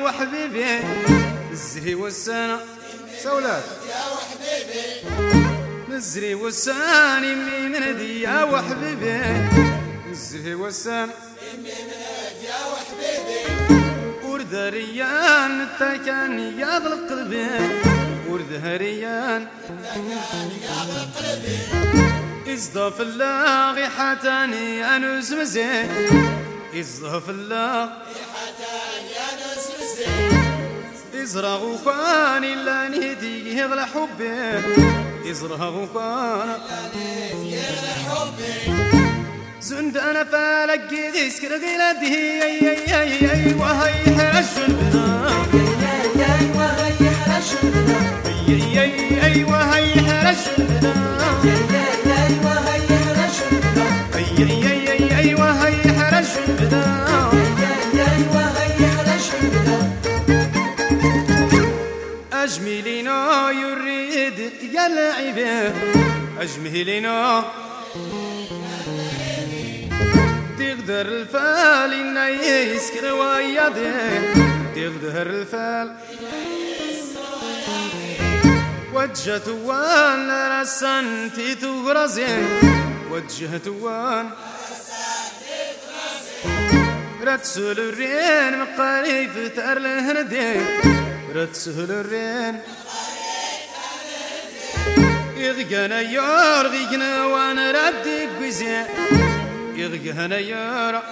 وحبيبي الزهي والسنة سولات يا وحبيبي الزهي والسنة من ندي يا وحبيبي الزهي والسنة يا وحبيبي ورد ريان التكان يغلق قلبي ورد هريان إصداف الله ريحتاني أنوس مزين إصداف الله إزرع غفان إلا نهدي يغلى حبي إزرع غفان زند أنا فالك يسكر غيلته أي وهي حرش البنا وهي حرش البنا أي وهي حرش البنا وهي حرش البنا أي وهي حرش البنا وهي حرش البنا أجملينا يريد يا لعيبه أجملينا تقدر الفال إنه يسكر وياده تقدر الفال وجهت وان رسنتي تغرزين وجهت وان رتسل الرين مقاريف تار الهندين رتسل الرين يغقنا يار غيقنا وانا ردي قوزين يغقنا يار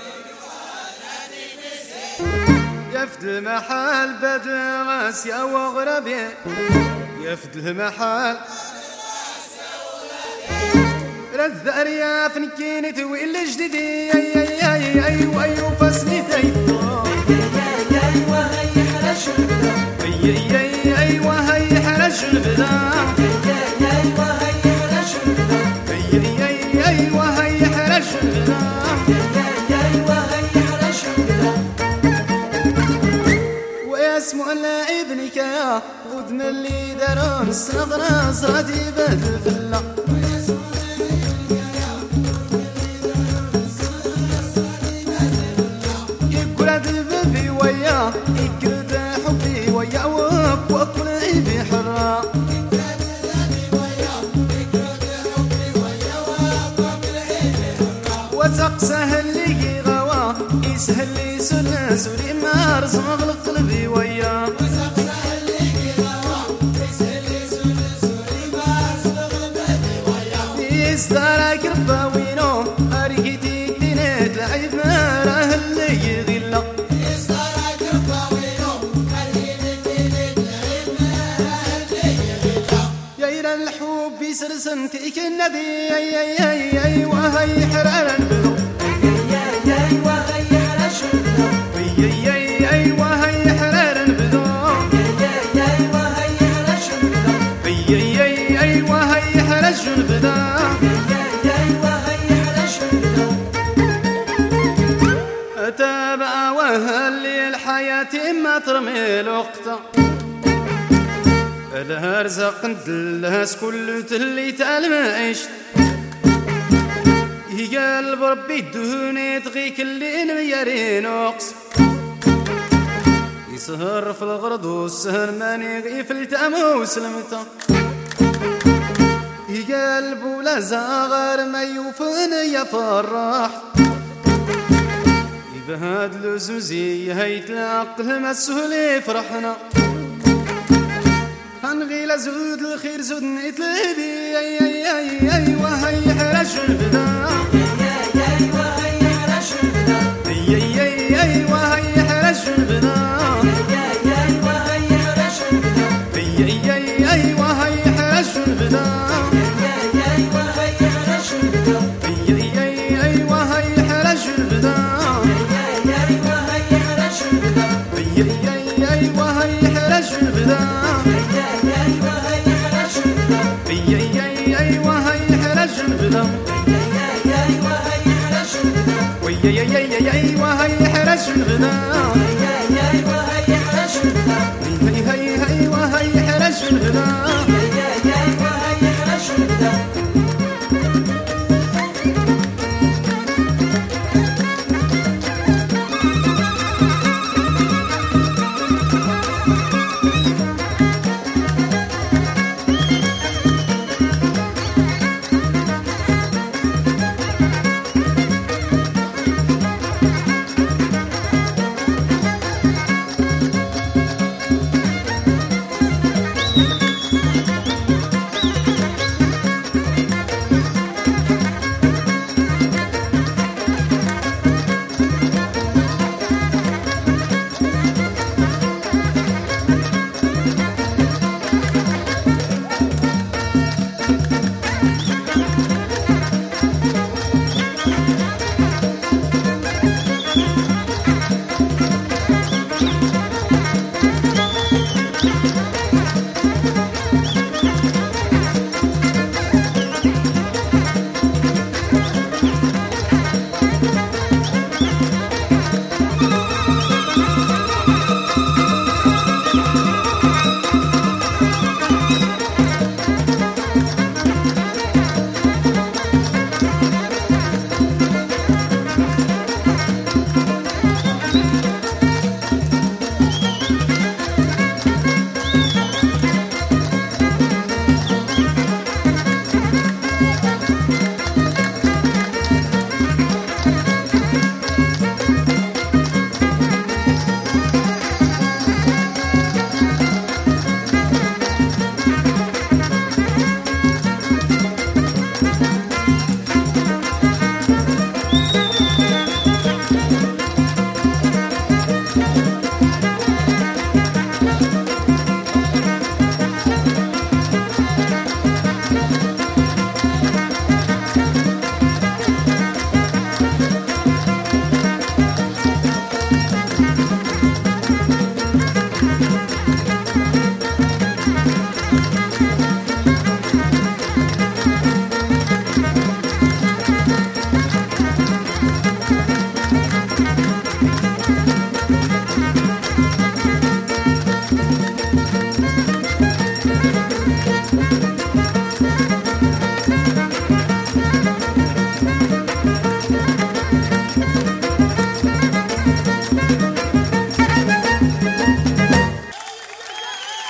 يفد المحل بدل غاسيا وغربي يفد المحل رد أرياف نكيني تويل جديدي أي وفصلي تيتو وهي حرش البنا أي وهي حرش البنا وهي حرش البنا أي وهي حرش البنا وهي حرش البنا واسمه ابنك يا ودم اللي درون صغرى صادي بدل في الله يقول ذبي وياه يقرد حبي وياه وكل عيبي حرام وتقسه اللي غوا يسهل لي سوري ما رزم اغلق قلبي وياه يستارك رباوينو اريكيتي دينيت لعيب ما راه اللي يغلا يستارك رباوينو اريكيتي دينيت لعيب ما راه اللي يغلا يا إلى الحب يسرسنتيك النبي أي وهي حرارا البلو وهي حرش البنا أي وهي حرارا البلو وهي حرش البنا أي وهي حرج البدا وهي حرش البنا أتابع وهل الحياة ما ترمي الوقت الهرزق ندلهس كل تلي تعلم عشت قلب ربي الدهوني تغي كل نميارين وقس يسهر في الغرض والسهر ماني غي في التأم وسلمته قلب ولا زاغر ما يوفن يفرح يبهاد لزوزي هيت العقل ما السهل فرحنا هنغي زود الخير زود نتلبي أي وهي حرش البدا وهي حرش البنا أي وهي حرش البدا وهي حرش البنا أي وهي حرش البدا وهي حرش البنا أي وهي حرش البدا وهي حرش البنا أي وهي حرش البدا وهي حرش البنا أي وهي حرش البدا وهي حرش البنا أي وهي حرش البدا وهي حرش البنا هي وهي حرش البدا